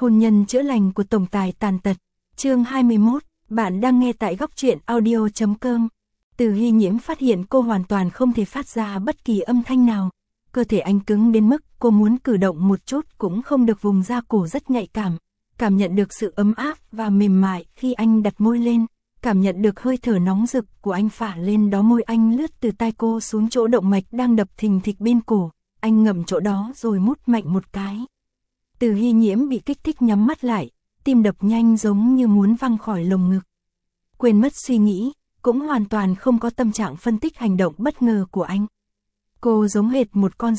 Hôn nhân chữa lành của tổng tài tàn tật. Chương 21, bạn đang nghe tại góc truyện audio.com. Từ Hy Nhiễm phát hiện cô hoàn toàn không thể phát ra bất kỳ âm thanh nào. Cơ thể anh cứng đến mức cô muốn cử động một chút cũng không được, vùng da cổ rất nhạy cảm nhận được sự ấm áp và mềm mại khi anh đặt môi lên, cảm nhận được hơi thở nóng rực của anh phả lên đó. Môi anh lướt từ tai cô xuống chỗ động mạch đang đập thình thịch bên cổ, anh ngậm chỗ đó rồi mút mạnh một cái. Từ Hy Nhiễm bị kích thích nhắm mắt lại, tim đập nhanh giống như muốn văng khỏi lồng ngực. Quên mất suy nghĩ, cũng hoàn toàn không có tâm trạng phân tích hành động bất ngờ của anh. Cô giống hệt một con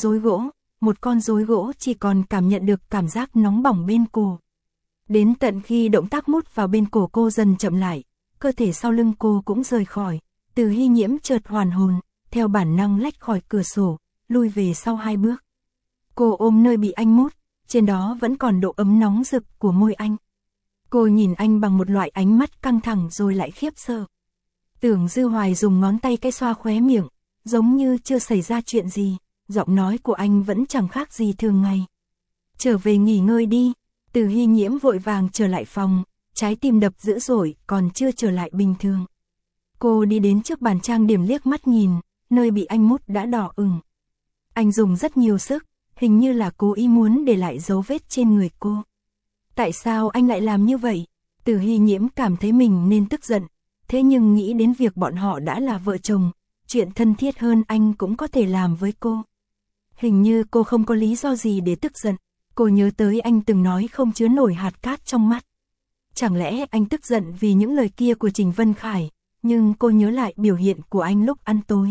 rối gỗ chỉ còn cảm nhận được cảm giác nóng bỏng bên cổ. Đến tận khi động tác mút vào bên cổ cô dần chậm lại, cơ thể sau lưng cô cũng rời khỏi. Từ Hy Nhiễm chợt hoàn hồn, theo bản năng lách khỏi cửa sổ, lui về sau 2 bước. Cô ôm nơi bị anh mút, trên đó vẫn còn độ ấm nóng rực của môi anh. Cô nhìn anh bằng một loại ánh mắt căng thẳng rồi lại khiếp sợ. Tưởng Dư Hoài dùng ngón tay cái xoa khóe miệng, giống như chưa xảy ra chuyện gì, giọng nói của anh vẫn chẳng khác gì thường ngày. Trở về nghỉ ngơi đi. Từ Hy Nhiễm vội vàng trở lại phòng, trái tim đập dữ dội, còn chưa trở lại bình thường. Cô đi đến trước bàn trang điểm liếc mắt nhìn, nơi bị anh mút đã đỏ ửng. Anh dùng rất nhiều sức, hình như là cố ý muốn để lại dấu vết trên người cô. Tại sao anh lại làm như vậy? Từ Hy Nhiễm cảm thấy mình nên tức giận, thế nhưng nghĩ đến việc bọn họ đã là vợ chồng, chuyện thân thiết hơn anh cũng có thể làm với cô. Hình như cô không có lý do gì để tức giận. Cô nhớ tới anh từng nói không chứa nổi hạt cát trong mắt. Chẳng lẽ anh tức giận vì những lời kia của Trình Vân Khải? Nhưng cô nhớ lại biểu hiện của anh lúc ăn tối.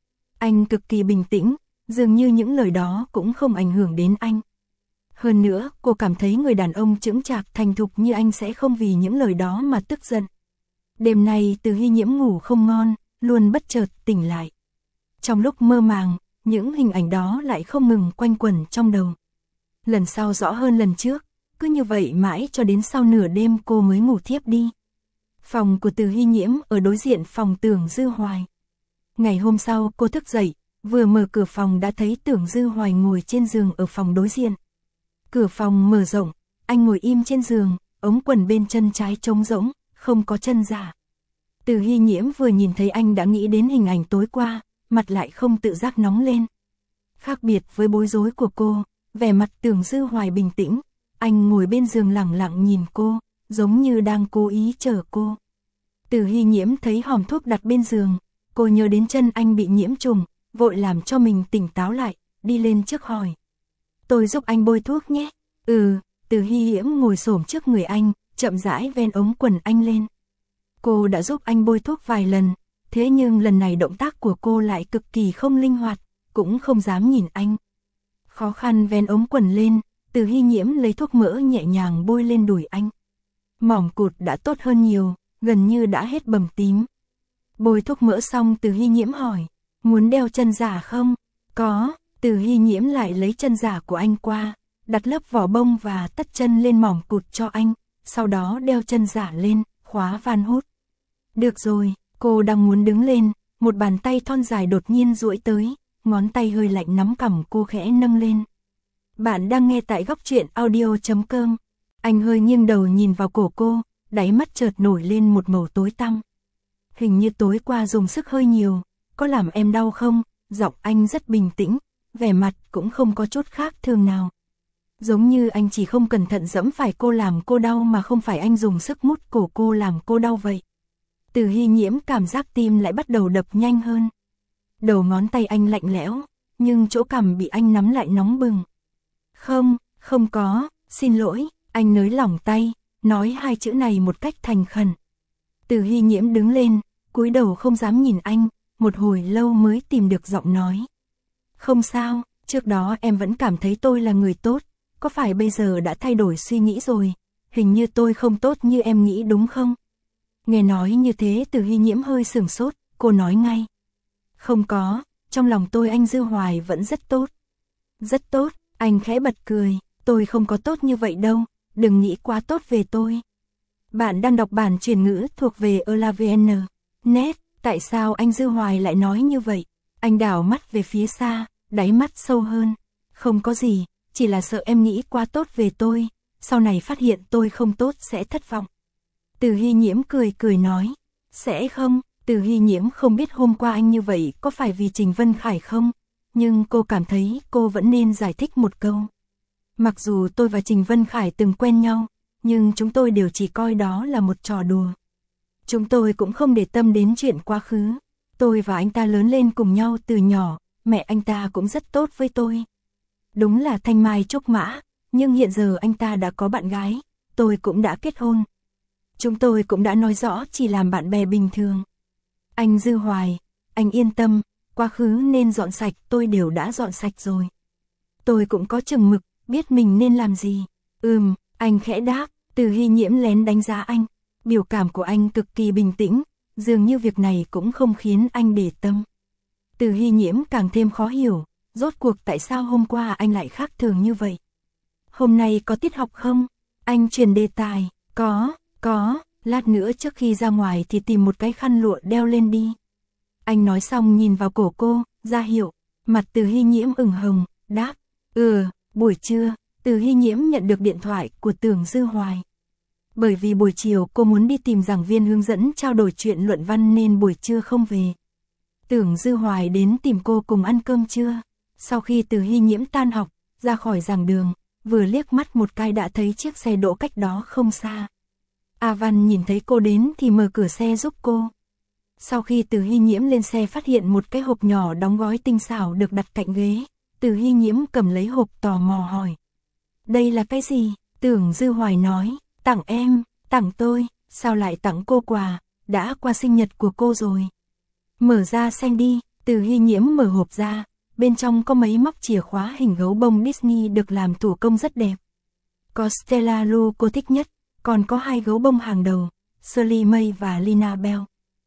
Anh cực kỳ bình tĩnh, dường như những lời đó cũng không ảnh hưởng đến anh. Hơn nữa, cô cảm thấy người đàn ông chững chạc thành thục như anh sẽ không vì những lời đó mà tức giận. Đêm nay Từ Hy Nhiễm ngủ không ngon, luôn bất chợt tỉnh lại. Trong lúc mơ màng, những hình ảnh đó lại không ngừng quanh quẩn trong đầu. Lần sau rõ hơn lần trước, cứ như vậy mãi cho đến sau nửa đêm cô mới ngủ thiếp đi. Phòng của Từ Hy Nhiễm ở đối diện phòng Tưởng Dư Hoài. Ngày hôm sau cô thức dậy, vừa mở cửa phòng đã thấy Tưởng Dư Hoài ngồi trên giường ở phòng đối diện. Cửa phòng mở rộng, anh ngồi im trên giường, ống quần bên chân trái trống rỗng, không có chân giả. Từ Hy Nhiễm vừa nhìn thấy anh đã nghĩ đến hình ảnh tối qua, mặt lại không tự giác nóng lên. Khác biệt với bối rối của cô, vẻ mặt Tưởng Dư Hoài bình tĩnh, anh ngồi bên giường lặng lặng nhìn cô, giống như đang cố ý chờ cô. Từ Hy Nhiễm thấy hòm thuốc đặt bên giường, cô nhớ đến chân anh bị nhiễm trùng, vội làm cho mình tỉnh táo lại, đi lên trước hỏi. Tôi giúp anh bôi thuốc nhé. Từ Hy Nhiễm ngồi xổm trước người anh, chậm rãi ven ống quần anh lên. Cô đã giúp anh bôi thuốc vài lần, thế nhưng lần này động tác của cô lại cực kỳ không linh hoạt, cũng không dám nhìn anh. Khó khăn ven ống quần lên, Từ Hy Nhiễm lấy thuốc mỡ nhẹ nhàng bôi lên đùi anh. Mỏm cụt đã tốt hơn nhiều, gần như đã hết bầm tím. Bôi thuốc mỡ xong Từ Hy Nhiễm hỏi, muốn đeo chân giả không? Có. Từ Hy Nhiễm lại lấy chân giả của anh qua, đặt lớp vỏ bông và tất chân lên mỏm cụt cho anh, sau đó đeo chân giả lên, khóa van hút. Được rồi, cô đang muốn đứng lên, một bàn tay thon dài đột nhiên duỗi tới, ngón tay hơi lạnh nắm cằm cô khẽ nâng lên. Bạn đang nghe tại góc truyện audio.com. Anh hơi nghiêng đầu nhìn vào cổ cô, đáy mắt chợt nổi lên một màu tối tăm. Hình như tối qua dùng sức hơi nhiều, có làm em đau không? Giọng anh rất bình tĩnh, vẻ mặt cũng không có chút khác thường nào. Giống như anh chỉ không cẩn thận giẫm phải cô làm cô đau mà không phải anh dùng sức mút cổ cô làm cô đau vậy. Từ Hy Nhiễm cảm giác tim lại bắt đầu đập nhanh hơn. Đầu ngón tay anh lạnh lẽo, nhưng chỗ cằm bị anh nắm lại nóng bừng. Không có, xin lỗi, anh nới lỏng tay, nói 2 chữ này một cách thành khẩn. Từ Hy Nhiễm đứng lên, cúi đầu không dám nhìn anh, một hồi lâu mới tìm được giọng nói. Không sao, trước đó em vẫn cảm thấy tôi là người tốt, có phải bây giờ đã thay đổi suy nghĩ rồi, hình như tôi không tốt như em nghĩ đúng không? Nghe nói như thế Từ Hy Nhiễm hơi sửng sốt, cô nói ngay. Không có, trong lòng tôi anh Dư Hoài vẫn rất tốt. Rất tốt, anh khẽ bật cười, tôi không có tốt như vậy đâu, đừng nghĩ quá tốt về tôi. Bạn đang đọc bản truyền ngữ thuộc về ELAVN. Net, tại sao anh Dư Hoài lại nói như vậy? Anh đảo mắt về phía xa, đáy mắt sâu hơn. Không có gì, chỉ là sợ em nghĩ quá tốt về tôi, sau này phát hiện tôi không tốt sẽ thất vọng. Từ Hy Nhiễm cười cười nói, sẽ không. Từ Hy Nhiễm không biết hôm qua anh như vậy có phải vì Trình Vân Khải không, nhưng cô cảm thấy cô vẫn nên giải thích một câu. Mặc dù tôi và Trình Vân Khải từng quen nhau, nhưng chúng tôi đều chỉ coi đó là một trò đùa. Chúng tôi cũng không để tâm đến chuyện quá khứ. Tôi và anh ta lớn lên cùng nhau từ nhỏ, mẹ anh ta cũng rất tốt với tôi. Đúng là thanh mai trúc mã, nhưng hiện giờ anh ta đã có bạn gái, tôi cũng đã kết hôn. Chúng tôi cũng đã nói rõ chỉ làm bạn bè bình thường. Anh Dư Hoài, anh yên tâm, quá khứ nên dọn sạch tôi đều đã dọn sạch rồi. Tôi cũng có chừng mực, biết mình nên làm gì. Anh khẽ đáp. Từ Hy Nhiễm lén đánh giá anh. Biểu cảm của anh cực kỳ bình tĩnh, dường như việc này cũng không khiến anh để tâm. Từ Hy Nhiễm càng thêm khó hiểu, rốt cuộc tại sao hôm qua anh lại khác thường như vậy. Hôm nay có tiết học không? Anh chuyển đề tài. Có, lát nữa trước khi ra ngoài thì tìm một cái khăn lụa đeo lên đi. Anh nói xong nhìn vào cổ cô, ra hiệu. Mặt Từ Hy Nhiễm ửng hồng, đáp. Buổi trưa, Từ Hy Nhiễm nhận được điện thoại của Tưởng Dư Hoài. Bởi vì buổi chiều cô muốn đi tìm giảng viên hướng dẫn trao đổi chuyện luận văn nên buổi trưa không về. Tưởng Dư Hoài đến tìm cô cùng ăn cơm trưa. Sau khi Từ Hy Nhiễm tan học, ra khỏi giảng đường, vừa liếc mắt một cái đã thấy chiếc xe đỗ cách đó không xa. A Văn nhìn thấy cô đến thì mở cửa xe giúp cô. Sau khi Từ Hy Nhiễm lên xe phát hiện một cái hộp nhỏ đóng gói tinh xảo được đặt cạnh ghế. Từ Hy Nhiễm cầm lấy hộp tò mò hỏi. Đây là cái gì? Tưởng Dư Hoài nói. Tặng em, tặng tôi, sao lại tặng cô quà, đã qua sinh nhật của cô rồi. Mở ra xem đi. Từ Hy Nhiễm mở hộp ra, bên trong có mấy móc chìa khóa hình gấu bông Disney được làm thủ công rất đẹp. Có Stella Lu cô thích nhất, còn có 2 gấu bông hàng đầu, Shirley May và Lina Bell.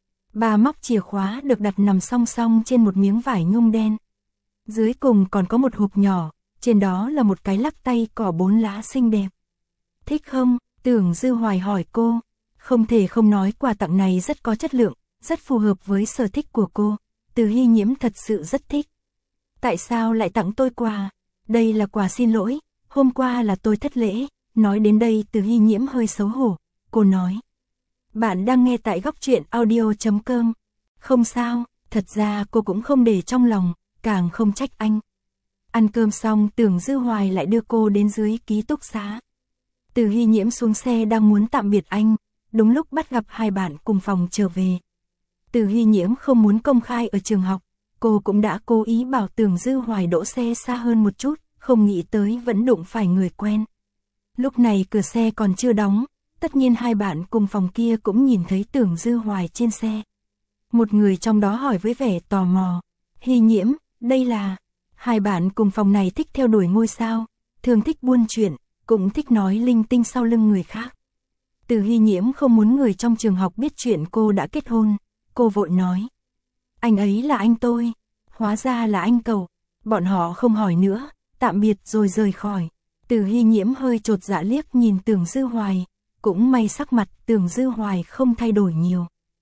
3 móc chìa khóa được đặt nằm song song trên một miếng vải nhung đen. Dưới cùng còn có một hộp nhỏ, trên đó là một cái lắc tay cỏ 4 lá xinh đẹp. Thích không? Tưởng Dư Hoài hỏi cô. Không thể không nói quà tặng này rất có chất lượng, rất phù hợp với sở thích của cô. Từ Hy Nhiễm thật sự rất thích. Tại sao lại tặng tôi quà? Đây là quà xin lỗi, hôm qua là tôi thất lễ. Nói đến đây Từ Hy Nhiễm hơi xấu hổ. Cô nói. Bạn đang nghe tại góc truyện audio.com. Không sao, thật ra cô cũng không để trong lòng, càng không trách anh. Ăn cơm xong Tưởng Dư Hoài lại đưa cô đến dưới ký túc xá. Từ Hy Nhiễm xuống xe đang muốn tạm biệt anh, đúng lúc bắt gặp 2 bạn cùng phòng trở về. Từ Hy Nhiễm không muốn công khai ở trường học, cô cũng đã cố ý bảo Tưởng Dư Hoài đỗ xe xa hơn một chút, không nghĩ tới vẫn đụng phải người quen. Lúc này cửa xe còn chưa đóng, tất nhiên 2 bạn cùng phòng kia cũng nhìn thấy Tưởng Dư Hoài trên xe. Một người trong đó hỏi với vẻ tò mò, Hy Nhiễm, đây là... 2 bạn cùng phòng này thích theo đuổi ngôi sao, thường thích buôn chuyện, cũng thích nói linh tinh sau lưng người khác. Từ Hy Nhiễm không muốn người trong trường học biết chuyện cô đã kết hôn, cô vội nói. Anh ấy là anh tôi, hóa ra là anh cậu. Bọn họ không hỏi nữa, tạm biệt rồi rời khỏi. Từ Hy Nhiễm hơi chột dạ liếc nhìn Tưởng Dư Hoài, cũng may sắc mặt Tưởng Dư Hoài không thay đổi nhiều.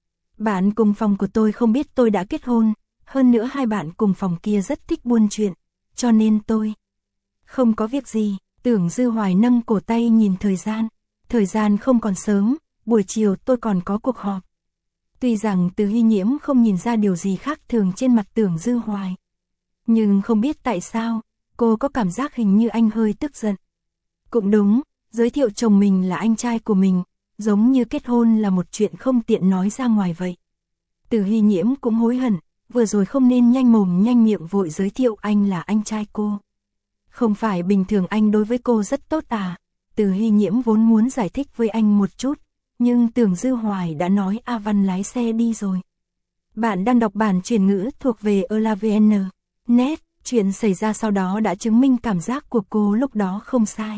Bạn cùng phòng của tôi không biết tôi đã kết hôn, hơn nữa 2 bạn cùng phòng kia rất thích buôn chuyện, cho nên tôi... Không có việc gì. Tưởng Dư Hoài nâng cổ tay nhìn thời gian không còn sớm, buổi chiều tôi còn có cuộc họp. Tuy rằng Từ Hy Nhiễm không nhìn ra điều gì khác thường trên mặt Tưởng Dư Hoài, nhưng không biết tại sao, cô có cảm giác hình như anh hơi tức giận. Cũng đúng, giới thiệu chồng mình là anh trai của mình, giống như kết hôn là một chuyện không tiện nói ra ngoài vậy. Từ Hy Nhiễm cũng hối hận, vừa rồi không nên nhanh mồm nhanh miệng vội giới thiệu anh là anh trai cô. Không phải bình thường anh đối với cô rất tốt à? Từ Hy Nhiễm vốn muốn giải thích với anh một chút, nhưng Tưởng Dư Hoài đã nói A Văn lái xe đi rồi. Bạn đang đọc bản chuyển ngữ thuộc về ELAVN. Net, chuyện xảy ra sau đó đã chứng minh cảm giác của cô lúc đó không sai.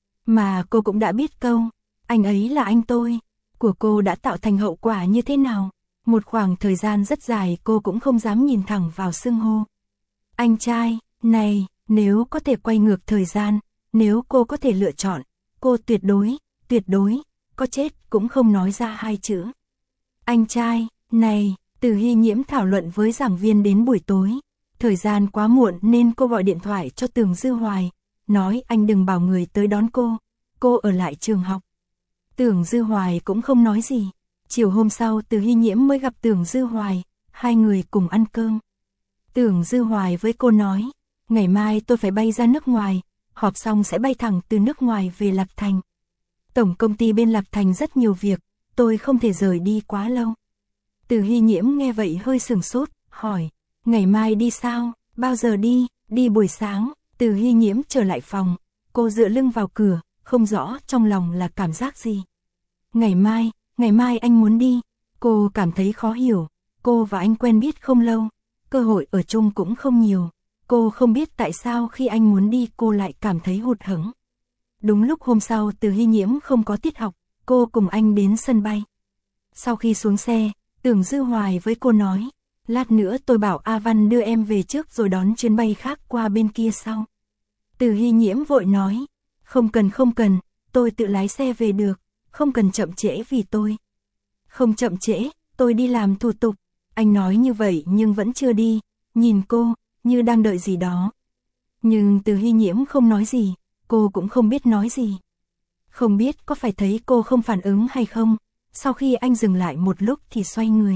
Mà cô cũng đã biết câu, anh ấy là anh tôi, của cô đã tạo thành hậu quả như thế nào. Một khoảng thời gian rất dài cô cũng không dám nhìn thẳng vào xưng hô. Anh trai, này... Nếu có thể quay ngược thời gian, nếu cô có thể lựa chọn, cô tuyệt đối, có chết cũng không nói ra 2 chữ. Anh trai, này, Từ Hy Nhiễm thảo luận với giảng viên đến buổi tối. Thời gian quá muộn nên cô gọi điện thoại cho Tưởng Dư Hoài, nói anh đừng bảo người tới đón cô cô ở lại trường học. Tưởng Dư Hoài cũng không nói gì. Chiều hôm sau Từ Hy Nhiễm mới gặp Tưởng Dư Hoài, hai người cùng ăn cơm. Tưởng Dư Hoài với cô nói, ngày mai tôi phải bay ra nước ngoài, họp xong sẽ bay thẳng từ nước ngoài về Lạc Thành. Tổng công ty bên Lạc Thành rất nhiều việc, tôi không thể rời đi quá lâu. Từ Hy Nhiễm nghe vậy hơi sửng sốt, hỏi, ngày mai đi sao, bao giờ đi, đi buổi sáng. Từ Hy Nhiễm trở lại phòng, cô dựa lưng vào cửa, không rõ trong lòng là cảm giác gì. Ngày mai anh muốn đi, cô cảm thấy khó hiểu, cô và anh quen biết không lâu, cơ hội ở chung cũng không nhiều, cô không biết tại sao khi anh muốn đi cô lại cảm thấy hụt hẫng. Đúng lúc hôm sau Từ Hy Nhiễm không có tiết học, cô cùng anh đến sân bay. Sau khi xuống xe, Tưởng Dư Hoài với cô nói, lát nữa tôi bảo A Văn đưa em về trước rồi đón chuyến bay khác qua bên kia sau. Từ Hy Nhiễm vội nói, không cần, tôi tự lái xe về được, không cần chậm trễ vì tôi. Không chậm trễ, tôi đi làm thủ tục. Anh nói như vậy nhưng vẫn chưa đi, nhìn cô, như đang đợi gì đó. Nhưng Từ Hy Nhiễm không nói gì, cô cũng không biết nói gì. Không biết có phải thấy cô không phản ứng hay không, sau khi anh dừng lại một lúc thì xoay người.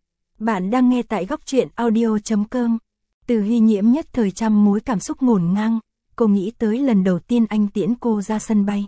Bạn đang nghe tại góc truyện audio.com. Từ Hy Nhiễm nhất thời trăm mối cảm xúc ngổn ngang, cô nghĩ tới lần đầu tiên anh tiễn cô ra sân bay.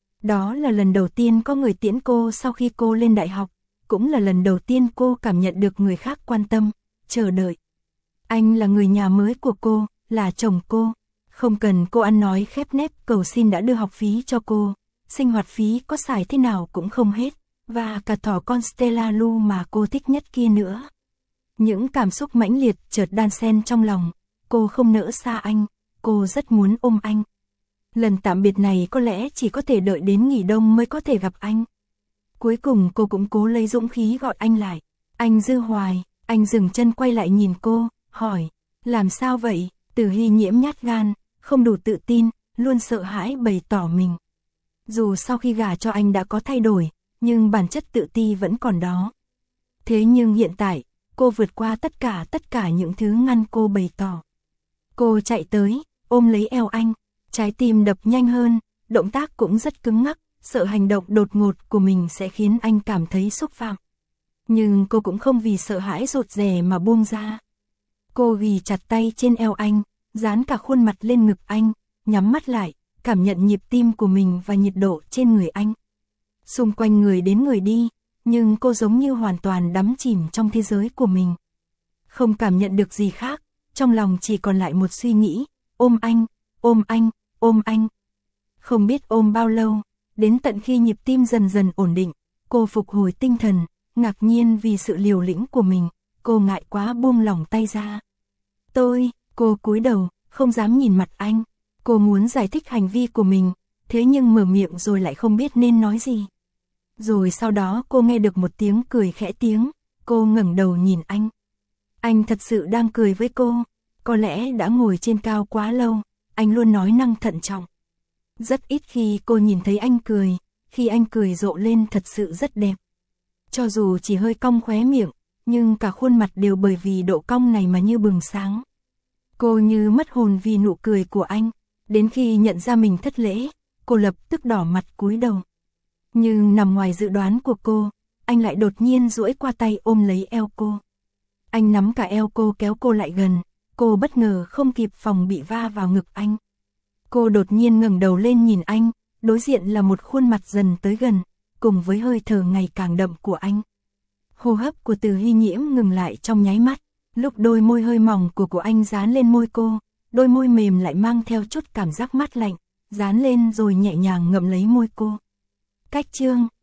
Đó là lần đầu tiên có người tiễn cô sau khi cô lên đại học, cũng là lần đầu tiên cô cảm nhận được người khác quan tâm, chờ đợi. Anh là người nhà mới của cô, là chồng cô, không cần cô ăn nói khép nép cầu xin đã đưa học phí cho cô, sinh hoạt phí có xài thế nào cũng không hết, và cả thỏ con Stella Lu mà cô thích nhất kia nữa. Những cảm xúc mãnh liệt chợt đan xen trong lòng, cô không nỡ xa anh, cô rất muốn ôm anh. Lần tạm biệt này có lẽ chỉ có thể đợi đến nghỉ đông mới có thể gặp anh. Cuối cùng cô cũng cố lấy dũng khí gọi anh lại. Anh Dư Hoài, anh dừng chân quay lại nhìn cô, hỏi, làm sao vậy? Từ Hy Nhiễm nhát gan, không đủ tự tin, luôn sợ hãi bày tỏ mình. Dù sau khi gả cho anh đã có thay đổi, nhưng bản chất tự ti vẫn còn đó. Thế nhưng hiện tại, cô vượt qua tất cả những thứ ngăn cô bày tỏ. Cô chạy tới, ôm lấy eo anh, trái tim đập nhanh hơn, động tác cũng rất cứng ngắc, sợ hành động đột ngột của mình sẽ khiến anh cảm thấy xúc phạm. Nhưng cô cũng không vì sợ hãi rụt rè mà buông ra. Cô ghi chặt tay trên eo anh, dán cả khuôn mặt lên ngực anh, nhắm mắt lại, cảm nhận nhịp tim của mình và nhiệt độ trên người anh. Xung quanh người đến người đi, nhưng cô giống như hoàn toàn đắm chìm trong thế giới của mình. Không cảm nhận được gì khác, trong lòng chỉ còn lại một suy nghĩ, ôm anh, ôm anh, ôm anh. Không biết ôm bao lâu, đến tận khi nhịp tim dần dần ổn định, cô phục hồi tinh thần, ngạc nhiên vì sự liều lĩnh của mình, cô ngại quá buông lỏng tay ra. Cô cúi đầu, không dám nhìn mặt anh, cô muốn giải thích hành vi của mình, thế nhưng mở miệng rồi lại không biết nên nói gì. Rồi sau đó cô nghe được một tiếng cười khẽ tiếng, cô ngẩng đầu nhìn anh. Anh thật sự đang cười với cô, có lẽ đã ngồi trên cao quá lâu, anh luôn nói năng thận trọng. Rất ít khi cô nhìn thấy anh cười, khi anh cười rộ lên thật sự rất đẹp. Cho dù chỉ hơi cong khóe miệng, nhưng cả khuôn mặt đều bởi vì độ cong này mà như bừng sáng. Cô như mất hồn vì nụ cười của anh, đến khi nhận ra mình thất lễ, cô lập tức đỏ mặt cúi đầu. Nhưng nằm ngoài dự đoán của cô, anh lại đột nhiên duỗi qua tay ôm lấy eo cô. Anh nắm cả eo cô kéo cô lại gần, cô bất ngờ không kịp phòng bị va vào ngực anh. Cô đột nhiên ngẩng đầu lên nhìn anh, đối diện là một khuôn mặt dần tới gần, cùng với hơi thở ngày càng đậm của anh. Hô hấp của Từ Hy Nhiễm ngừng lại trong nháy mắt, lúc đôi môi hơi mỏng của anh dán lên môi cô, đôi môi mềm lại mang theo chút cảm giác mát lạnh, dán lên rồi nhẹ nhàng ngậm lấy môi cô. Cách chương